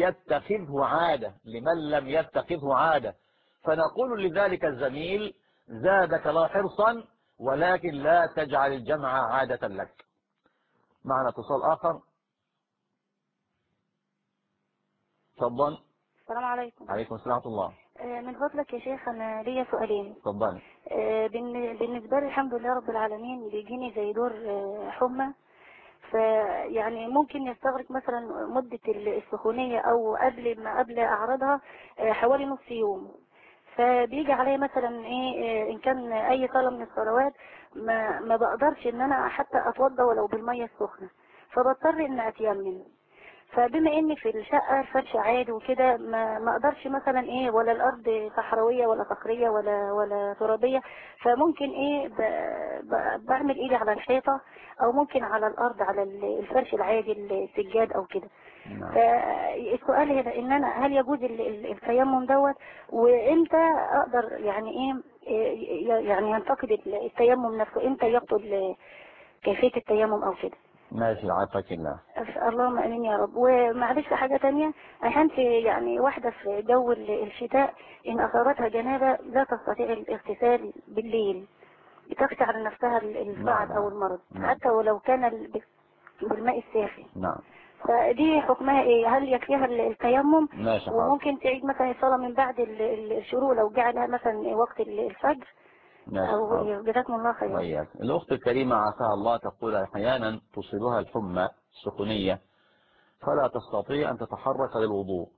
S1: يتخذه عادة، فنقول لذلك الزميل: زادك الله حرصا، ولكن لا تجعل الجمع عادة لك. معنا اتصال آخر. تفضل.
S3: السلام عليكم.
S1: عليكم السلام ورحمة الله.
S3: من فضلك يا شيخ أنا ليا سؤالين.
S1: تفضل.
S3: بالنسبة لي الحمد لله رب العالمين بيجيني زي دور حمى، فيعني ممكن يستغرق مثلا مدة السخونية أو قبل أعراضها حوالي نص يوم. فبيجي عليا مثلا إيه إن كان أي صلاة من الصلوات ما بقدرش إن أنا حتى أتوضى ولو بالمية السخنة، فبضطر إن أتيمم. فبما اني في الشقة الفرش عادي وكده ما اقدرش مثلا ايه ولا الارض صحراوية ولا صخرية ولا ترابية، فممكن ايه بعمل ايدي على الحيطة او ممكن على الارض على الفرش العادي السجاد او كده. فالسؤال هنا ان انا هل يجوز التيمم دوت، وامتى اقدر يعني يعني ينتقد التيمم نفسه، امتى يبطل كيفية التيمم او كده.
S1: ماشي عافاك الله.
S3: اللهم امين يا رب. ومعلش حاجة تانية، احيانا يعني واحدة في جو الشتاء ان اصابتها جنابة لا تستطيع الاغتسال بالليل، بتخشى على نفسها الصعد او المرض حتى ولو كان بالماء الساخن.
S1: نعم.
S3: فدي حكمها ايه؟ هل يكفيها التيمم؟
S1: ماشي.
S3: وممكن تعيد مثلا الصلاة من بعد الشروق لو جعلها مثلا وقت الفجر؟ أو جزاكم الله خير.
S1: وإياك. الأخت الكريمة عافاها الله تقول أحيانا تصيبها الحمى السخونية فلا تستطيع أن تتحرك للوضوء.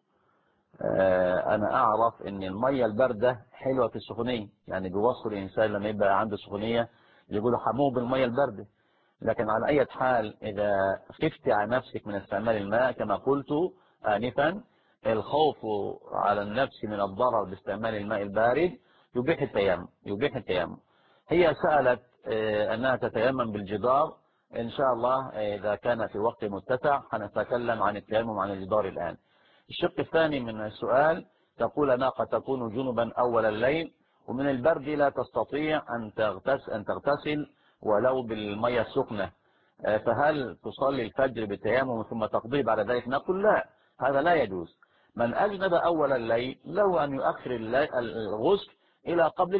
S1: أنا أعرف أن المية الباردة حلوة في السخونية، يعني بيوصل الإنسان لما يبقى عنده سخونية يقول حموه بالمية الباردة. لكن على أي حال إذا خفت على نفسك من استعمال الماء كما قلت آنفا، الخوف على النفس من الضرر باستعمال الماء البارد يبيح التيمم. هي سألت أنها تتيمم بالجدار. إن شاء الله إذا كان في وقت متسع هنتكلم عن التيمم عن الجدار الآن. الشق الثاني من السؤال تقول أنا قد تكون جنبا أول الليل ومن البرد لا تستطيع أن تغتسل ولو بالمية السخنة، فهل تصلي الفجر بالتيمم ثم تقضي بعد ذلك؟ نقول لا، هذا لا يجوز. من أجنب أول الليل له أن يؤخر الغسل إلى قبل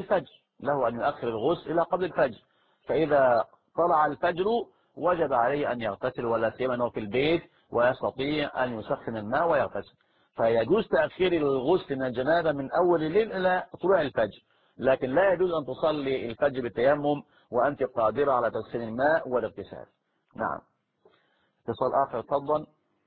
S1: الفجر، فإذا طلع الفجر وجب عليه أن يغتسل، ولا سيما أنه في البيت ويستطيع أن يسخن الماء ويغتسل، فيجوز تأخير الغسل من الجنابة من أول الليل إلى طلوع الفجر، لكن لا يجوز أن تصلي الفجر بالتيمم وأنت قادرة على تسخين الماء والاغتسال. نعم. اتصال آخر تفضل.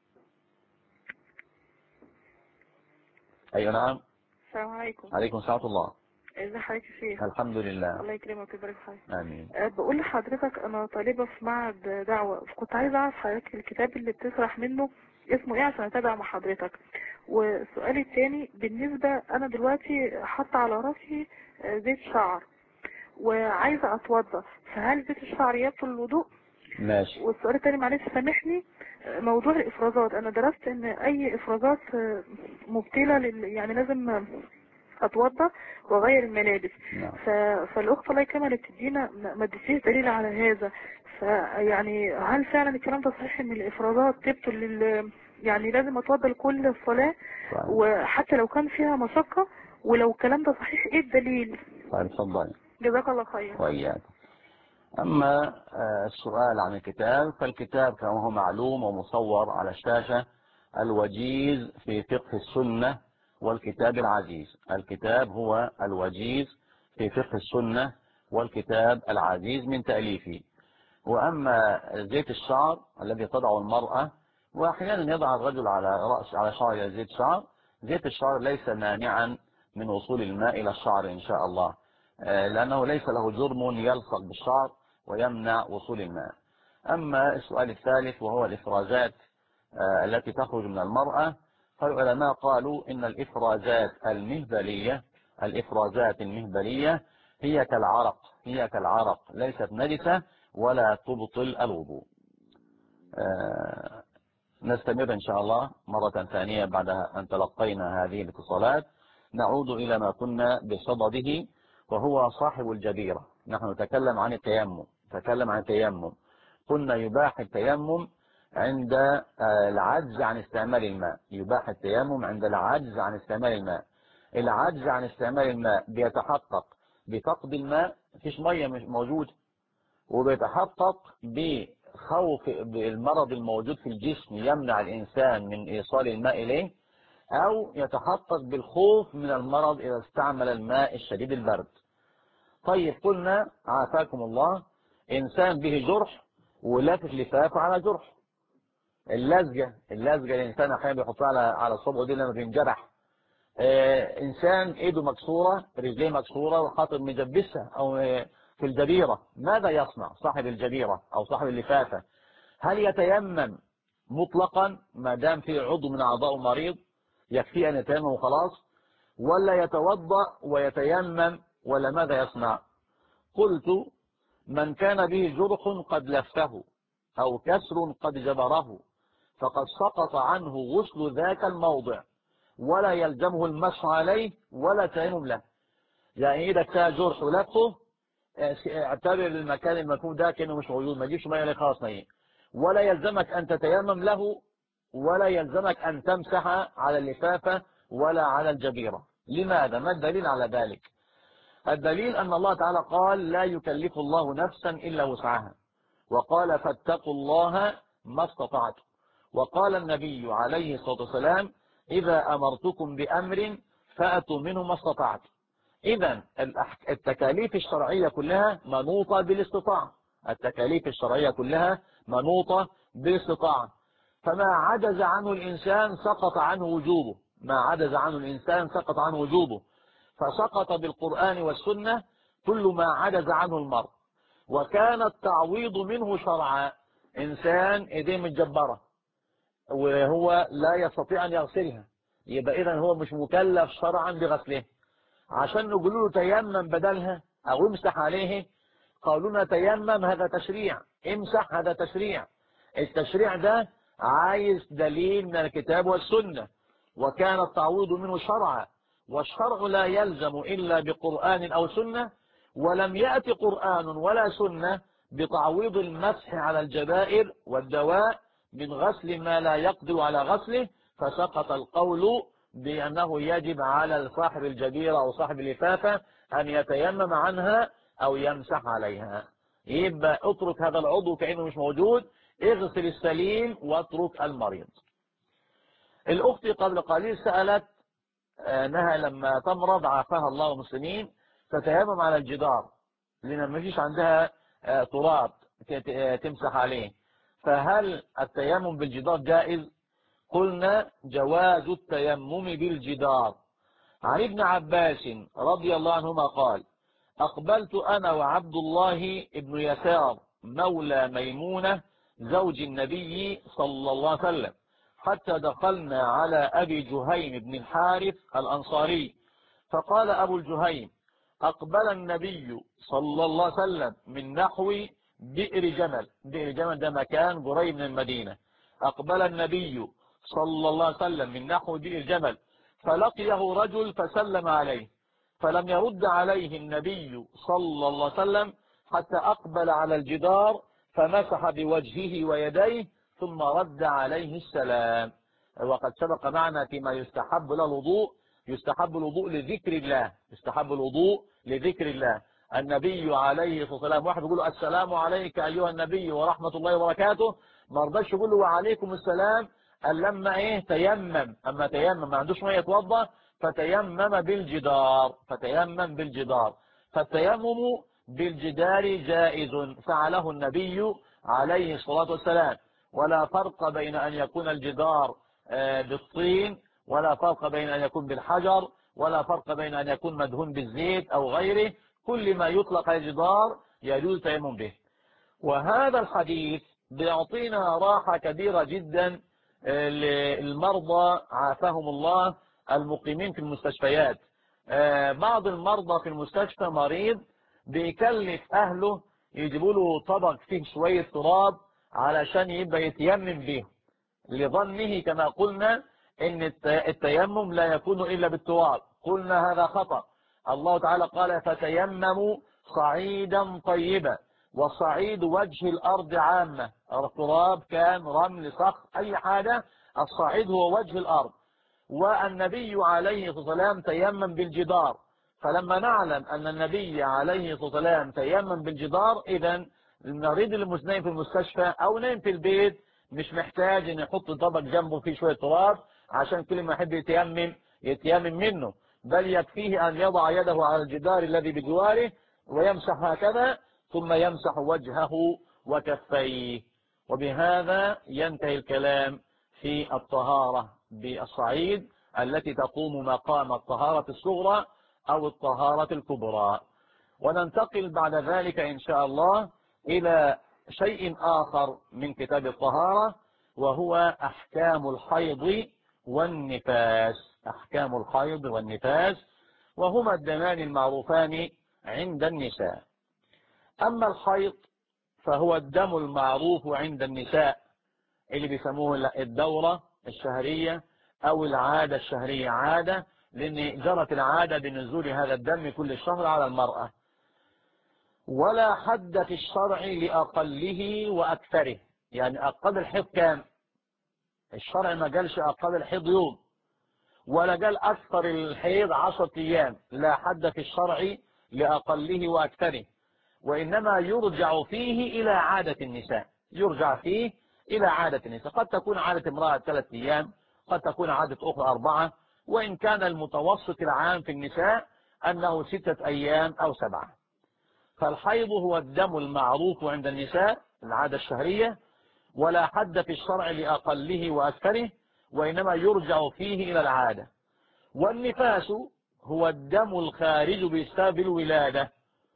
S1: أيوة نعم.
S4: السلام عليكم.
S1: عليكم السلام ورحمة الله.
S4: ازي حضرتك يا شيخ؟
S1: الحمد لله.
S4: الله يكرمك ويبارك فيك.
S1: آمين.
S4: بقول لحضرتك انا طالبة في معهد دعوة، كنت عايزة اعرف حضرتك الكتاب اللي بتشرح منه اسمه ايه عشان اتابع مع حضرتك. والسؤال الثاني بالنسبة انا دلوقتي حاطة على راسي زيت شعر وعايزة اتوضى، فهل زيت الشعر يبطل الوضوء؟
S1: ماشي.
S4: والسؤال الثاني معلش سامحني، موضوع الافرازات انا درست ان اي افرازات مبتلة يعني لازم اتوضى واغير الملابس.
S1: نعم.
S4: فالاخت الله يكرمها اللي بتدينا ما ادتنيش دليل على هذا، فيعني هل فعلا الكلام ده صحيح ان الافرازات تبطل يعني لازم اتوضى لكل الصلاة وحتى لو كان فيها مشقة؟ ولو الكلام ده صحيح ايه الدليل؟
S1: طيب تفضل.
S4: جزاك الله خير.
S1: وإياك. أما السؤال عن الكتاب، فالكتاب كما هو معلوم ومصور على الشاشة الوجيز في فقه السنة والكتاب العزيز. الكتاب هو الوجيز في فقه السنة والكتاب العزيز من تأليفه. وأما زيت الشعر الذي تضع المرأة وأحيانا يضع الرجل على شعر زيت شعر، زيت الشعر ليس مانعا من وصول الماء إلى الشعر إن شاء الله، لأنه ليس له جرم يلصق بالشعر ويمنع وصول الماء. أما السؤال الثالث وهو الإفرازات التي تخرج من المرأة، فالعلماء قالوا إن الإفرازات المهبلية هي كالعرق ليست نجسة ولا تبطل الوضوء. نستمر إن شاء الله مرة ثانية بعد أن تلقينا هذه الاتصالات. نعود إلى ما كنا بصدده وهو صاحب الجبيرة. نحن نتكلم عن التيمم. قلنا يباح التيمم عند العجز عن استعمال الماء. العجز عن استعمال الماء بيتحقق بفقد الماء، مفيش مية مش موجود، وبيتحقق بخوف بالمرض الموجود في الجسم يمنع الإنسان من إيصال الماء إليه. أو يتحقق بالخوف من المرض إذا استعمل الماء الشديد البرد. طيب قلنا عافاكم الله إنسان به جرح ولافف لفاف على جرح. اللزجة الإنسان أحيانا بيحطها على الصبغ دي لما بينجرح. إنسان إيده مكسورة رجليه مكسورة وحاطط مجبسها أو في الجبيرة، ماذا يصنع صاحب الجبيرة أو صاحب اللفافة؟ هل يتيمم مطلقا ما دام في عضو من أعضاء مريض يكفي أن يتيمم وخلاص، ولا يتوضأ ويتيمم، ولا ماذا يصنع؟ قلت من كان به جرح قد لفه أو كسر قد جبره فقد سقط عنه غسل ذاك الموضع ولا يلزمه المسح عليه ولا تيمم له. يعني إذا كان جرح ولفه اعتبر المكان المكون ده كأنه مش موجود، ما تجيبش ميه عليه خلاص نيه، ولا يلزمك أن تتيمم له ولا يلزمك أن تمسح على اللفافة ولا على الجبيرة. لماذا؟ ما الدليل على ذلك؟ الدليل أن الله تعالى قال لا يكلف الله نفسا إلا وسعها، وقال فاتقوا الله ما استطعتم، وقال النبي عليه الصلاة والسلام إذا أمرتكم بأمر فأتوا منه ما استطعتم. إذن التكاليف الشرعية كلها منوطة بالاستطاعة، التكاليف الشرعية كلها منوطة بالاستطاعة، فما عجز عنه الإنسان سقط عنه وجوبه، ما عجز عنه الإنسان سقط عنه وجوبه، فسقط بالقرآن والسنة كل ما عجز عنه المرء. وكان التعويض منه شرعا، إنسان إيديه متجبرة وهو لا يستطيع أن يغسلها، يبقى إذن هو مش مكلف شرعا بغسله، عشان نقول له تيمم بدلها أو امسح عليه، قالوا لنا تيمم هذا تشريع، امسح هذا تشريع. التشريع ده عايز دليل من الكتاب والسنة، وكان التعويض منه شرعا، والشرع لا يلزم إلا بقرآن أو سنة، ولم يأتي قرآن ولا سنة بتعويض المسح على الجبائر والدواء من غسل ما لا يقدر على غسله، فسقط القول بأنه يجب على صاحب الجبيرة أو صاحب اللفافة أن يتيمم عنها أو يمسح عليها. يبقى اترك هذا العضو كأنه مش موجود، اغسل السليم واترك المريض. الأخت قبل قليل سألت أنها لما تمرض عافاها الله المسلمين تتيمم على الجدار لأن ما فيش عندها تراب تمسح عليه، فهل التيمم بالجدار جائز؟ قلنا جواز التيمم بالجدار. عن ابن عباس رضي الله عنهما قال أقبلت أنا وعبد الله ابن يسار مولى ميمونة زوج النبي صلى الله عليه وسلم حتى دخلنا على أبي جهيم بن الحارث الأنصاري، فقال أبو الجهيم أقبل النبي صلى الله عليه وسلم من نحو بئر جمل، بئر جمل ده مكان قريب من المدينة، أقبل النبي صلى الله عليه وسلم من نحو بئر جمل فلقيه رجل فسلم عليه، فلم يرد عليه النبي صلى الله عليه وسلم حتى أقبل على الجدار فمسح بوجهه ويديه ثم رد عليه السلام. وقد سبق معنا فيما يستحب له الوضوء، يستحب الوضوء لذكر الله، يستحب الوضوء لذكر الله. النبي عليه الصلاة والسلام واحد يقول له السلام عليك أيها النبي ورحمة الله وبركاته، ما رضاش يقول له وعليكم السلام، قال لما ايه تيمم، اما تيمم ما عندوش ميه يتوضا فتيمم بالجدار، فتيمم بالجدار. فالتيمم بالجدار جائز فعله النبي عليه الصلاة والسلام، ولا فرق بين أن يكون الجدار بالطين، ولا فرق بين أن يكون بالحجر، ولا فرق بين أن يكون مدهون بالزيت أو غيره، كل ما يطلق على الجدار يجوز التيمم به. وهذا الحديث بيعطينا راحة كبيرة جدا للمرضى عافاهم الله المقيمين في المستشفيات. بعض المرضى في المستشفى مريض بيكلف أهله يجيبوا له طبق فيه شوية تراب علشان يبقى يتيمم به، لظنه كما قلنا ان التيمم لا يكون إلا بالتراب، قلنا هذا خطأ. الله تعالى قال فتيمموا صعيدا طيبا، والصعيد وجه الأرض عامة، التراب كان رمل صخر أي حاجة، الصعيد هو وجه الأرض. والنبي عليه الصلاة والسلام تيمم بالجدار، فلما نعلم أن النبي عليه الصلاة والسلام تيمم بالجدار، إذن المريض المسنين في المستشفى أو نايم في البيت مش محتاج أن يحط طبق جنبه فيه شوية تراب عشان كل ما يحب يتيمم منه، بل يكفيه أن يضع يده على الجدار الذي بجواره ويمسح هكذا، ثم يمسح وجهه وكفيه. وبهذا ينتهي الكلام في الطهارة بالصعيد التي تقوم مقام الطهارة الصغرى أو الطهارة الكبرى. وننتقل بعد ذلك إن شاء الله إلى شيء آخر من كتاب الطهارة، وهو أحكام الحيض والنفاس. أحكام الحيض والنفاس، وهما الدمان المعروفان عند النساء. أما الحيض فهو الدم المعروف عند النساء اللي بيسموه الدورة الشهرية أو العادة الشهرية، عادة لأن جرت العادة بنزول هذا الدم كل شهر على المرأة. ولا حد في الشرع لأقله وأكثره، يعني أقل الحيض كام؟ الشرع ما قالش أقل الحيض يوم، ولا قال أكثر الحيض 10 أيام، لا حد في الشرع لأقله وأكثره، وإنما يرجع فيه إلى عادة النساء، يرجع فيه إلى عادة النساء. قد تكون عادة امرأة 3 أيام، قد تكون عادة أخرى 4، وإن كان المتوسط العام في النساء أنه 6 أيام أو 7. فالحيض هو الدم المعروف عند النساء، العادة الشهرية، ولا حد في الشرع لأقله وأكثره، وإنما يرجع فيه إلى العادة. والنفاس هو الدم الخارج بسبب الولادة،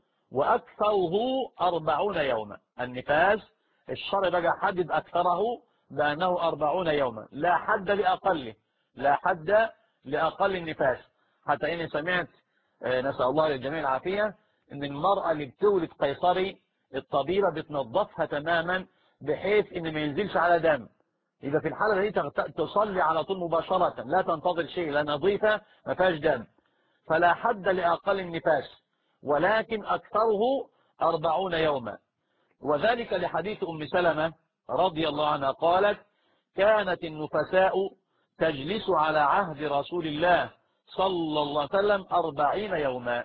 S1: وأكثره 40 يوما. النفاس الشرع بقى حدد أكثره بأنه 40 يوما، لا حد لأقله، لا حد لأقل النفاس. حتى إني سمعت نسأل الله للجميع العافية إن المرأة اللي بتولد قيصري الطبيبة بتنظفها تماما بحيث إن ما ينزلش على دم. إذا في الحالة دي تصلي على طول مباشرة، لا تنتظر شيء، لا نظيفة ما فيهاش دم. فلا حد لأقل النفاس، ولكن أكثره 40 يوما. وذلك لحديث أم سلمة رضي الله عنها قالت: كانت النفساء تجلس على عهد رسول الله صلى الله عليه وسلم 40 يوما،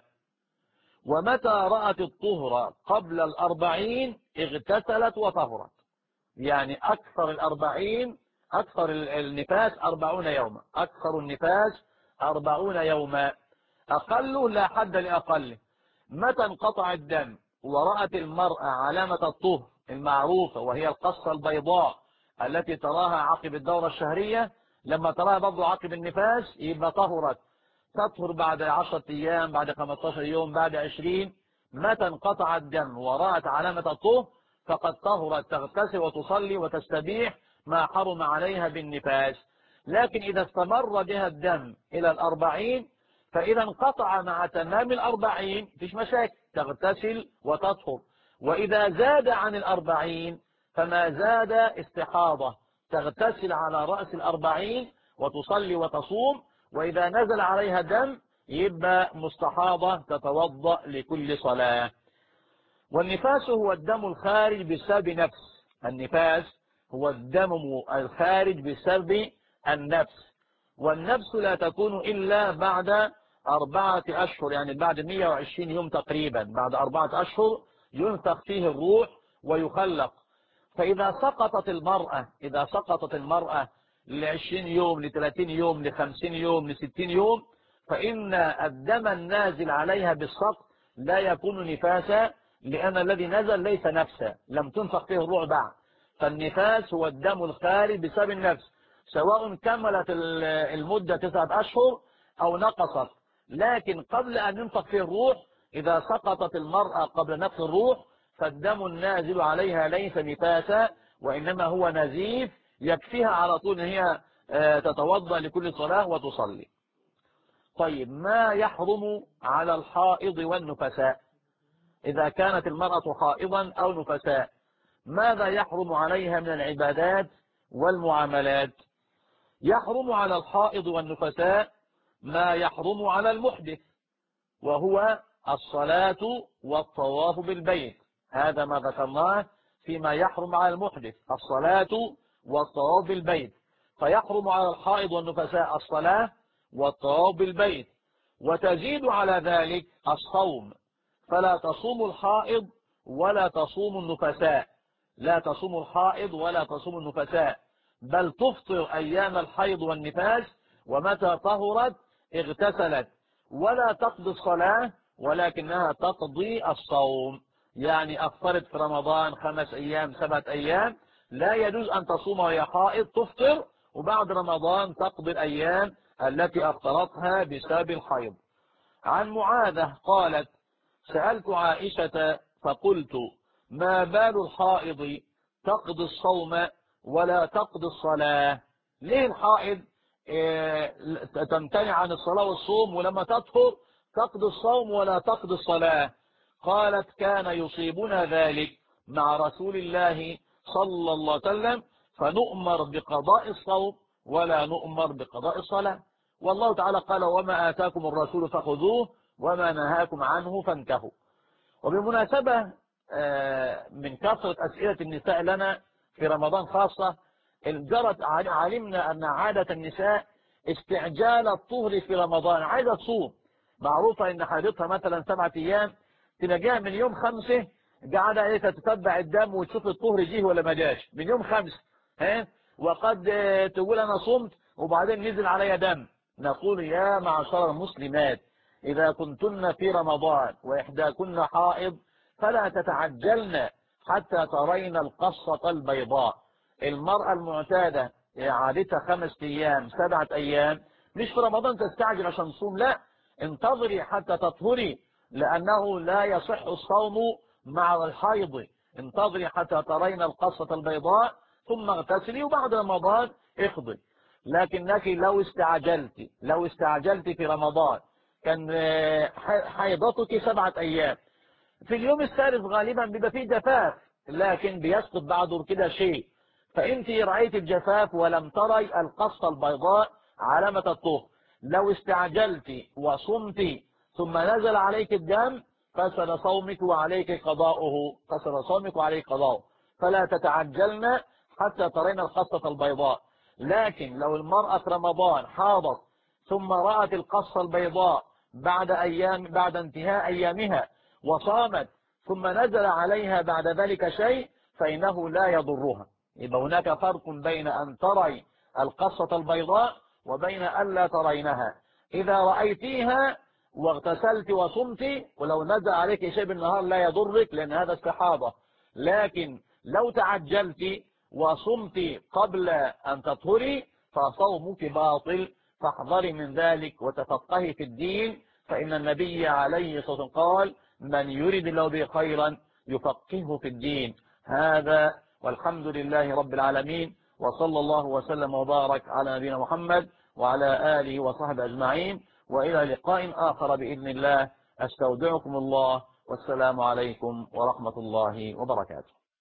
S1: ومتى رأت الطهر قبل 40 اغتسلت وطهرت. يعني أكثر 40، أكثر النفاس 40 يوما، أكثر النفاس 40 يوما، أقله لا حد لأقله. متى انقطع الدم ورأت المرأة علامة الطهر المعروفة، وهي القصة البيضاء التي تراها عقب الدورة الشهرية، لما تراها برضو عقب النفاس يبقى طهرت. تطهر بعد 10 أيام، بعد 15 يوم، بعد 20. متى انقطع الدم ورأت علامة الطهر فقد طهرت، تغتسل وتصلي وتستبيح ما حرم عليها بالنفاس. لكن إذا استمر بها الدم إلى 40، فإذا انقطع مع تمام 40 فيش مشاكل، تغتسل وتطهر. وإذا زاد عن 40 فما زاد استحاضة، تغتسل على رأس 40 وتصلي وتصوم. وإذا نزل عليها دم يبقى مستحاضة، تتوضأ لكل صلاة. والنفاس هو الدم الخارج بسبب نفس، النفاس هو الدم الخارج بسبب النفس. والنفس لا تكون إلا بعد 4 أشهر، يعني بعد 120 يوم تقريبا، بعد 4 أشهر ينفخ فيه الروح ويخلق. فإذا سقطت المرأة ل20 يوم، ل30 يوم، ل50 يوم، ل60 يوم، فإن الدم النازل عليها بالسقط لا يكون نفاسا، لأن الذي نزل ليس نفسا، لم تنفخ فيه الروح بعد. فالنفاس هو الدم الخارج بسبب النفس، سواء كملت المدة 9 أشهر أو نقصت. لكن قبل أن ينفخ فيه الروح، إذا سقطت المرأة قبل نفخ الروح، فالدم النازل عليها ليس نفاسا، وإنما هو نزيف، يكفيها على طول أن هي تتوضأ لكل صلاة وتصلي. طيب، ما يحرم على الحائض والنفساء؟ إذا كانت المرأة حائضا أو نفساء، ماذا يحرم عليها من العبادات والمعاملات؟ يحرم على الحائض والنفساء ما يحرم على المحدث، وهو الصلاة والطواف بالبيت. هذا ما ذكرناه فيما يحرم على المحدث، الصلاة والطواف بالبيت. فيحرم على الحائض والنفساء الصلاة والطواف بالبيت، وتزيد على ذلك الصوم، فلا تصوم الحائض ولا تصوم النفساء، لا تصوم الحائض ولا تصوم النفساء، بل تفطر أيام الحيض والنفاس، ومتى طهرت اغتسلت، ولا تقضي الصلاة ولكنها تقضي الصوم. يعني أفطرت في رمضان 5 أيام 7 أيام، لا يجوز أن تصوم وهي حائض، تفطر وبعد رمضان تقضي الأيام التي أفطرتها بسبب الحيض. عن معاذة قالت: سألت عائشة فقلت: ما بال الحائض تقضي الصوم ولا تقضي الصلاة؟ ليه الحائض تمتنع عن الصلاة والصوم، ولما تطهر تقضي الصوم ولا تقضي الصلاة؟ قالت: كان يصيبنا ذلك مع رسول الله صلى الله عليه وسلم، فنؤمر بقضاء الصوم ولا نؤمر بقضاء الصلاة. والله تعالى قال: وما آتاكم الرسول فخذوه وما نهاكم عنه فانتهوا. وبمناسبة من كثرة أسئلة النساء لنا في رمضان خاصة، علمنا أن عادة النساء استعجال الطهر في رمضان، عايزة تصوم، معروفة إن حيضتها مثلا 7 أيام، تلاقيها من يوم 5 قاعدة تتبع الدم وتشوف الطهر جه ولا ما جاش من يوم 5. وقد تقول أنا صمت وبعدين نزل علي دم. نقول: يا معشر المسلمات، إذا كنتن في رمضان وإحداكن حائض فلا تتعجلن حتى ترين القصة البيضاء. المرأة المعتادة عادتها 5 أيام 7 أيام، مش في رمضان تستعجل عشان تصوم، لا، انتظري حتى تطهري، لأنه لا يصح الصوم مع الحيض. انتظري حتى ترين القصة البيضاء ثم اغتسلي، وبعد رمضان اقضي. لكنك لو استعجلت في رمضان، كان حيضتك 7 أيام، في اليوم الثالث غالبا بيبقى فيه جفاف، لكن بيسقط بعده كده شيء، فانت رأيت الجفاف ولم تري القصة البيضاء علامة الطهر، لو استعجلت وصمت ثم نزل عليك الدم فسد صومك وعليك قضاؤه، فلا تتعجلن حتى ترين القصة البيضاء. لكن لو المرأة في رمضان حاضت ثم رأت القصة البيضاء بعد انتهاء أيامها وصامت ثم نزل عليها بعد ذلك شيء، فإنه لا يضرها. يبقى هناك فرق بين أن تري القصة البيضاء وبين أن لا ترينها. إذا رأيتيها واغتسلت وصمت ولو نزل عليك شيء بالنهار لا يضرك، لأن هذا استحاضة. لكن لو تعجلت وصمت قبل أن تطهري فصومك باطل، فاحذري من ذلك وتفقهي في الدين، فإن النبي عليه الصلاة والسلام قال: من يريد الله به خيرا يفقهه في الدين. هذا والحمد لله رب العالمين، وصلى الله وسلم وبارك على نبينا محمد وعلى آله وصحبه أجمعين، وإلى لقاء آخر بإذن الله. أستودعكم الله، والسلام عليكم ورحمة الله وبركاته.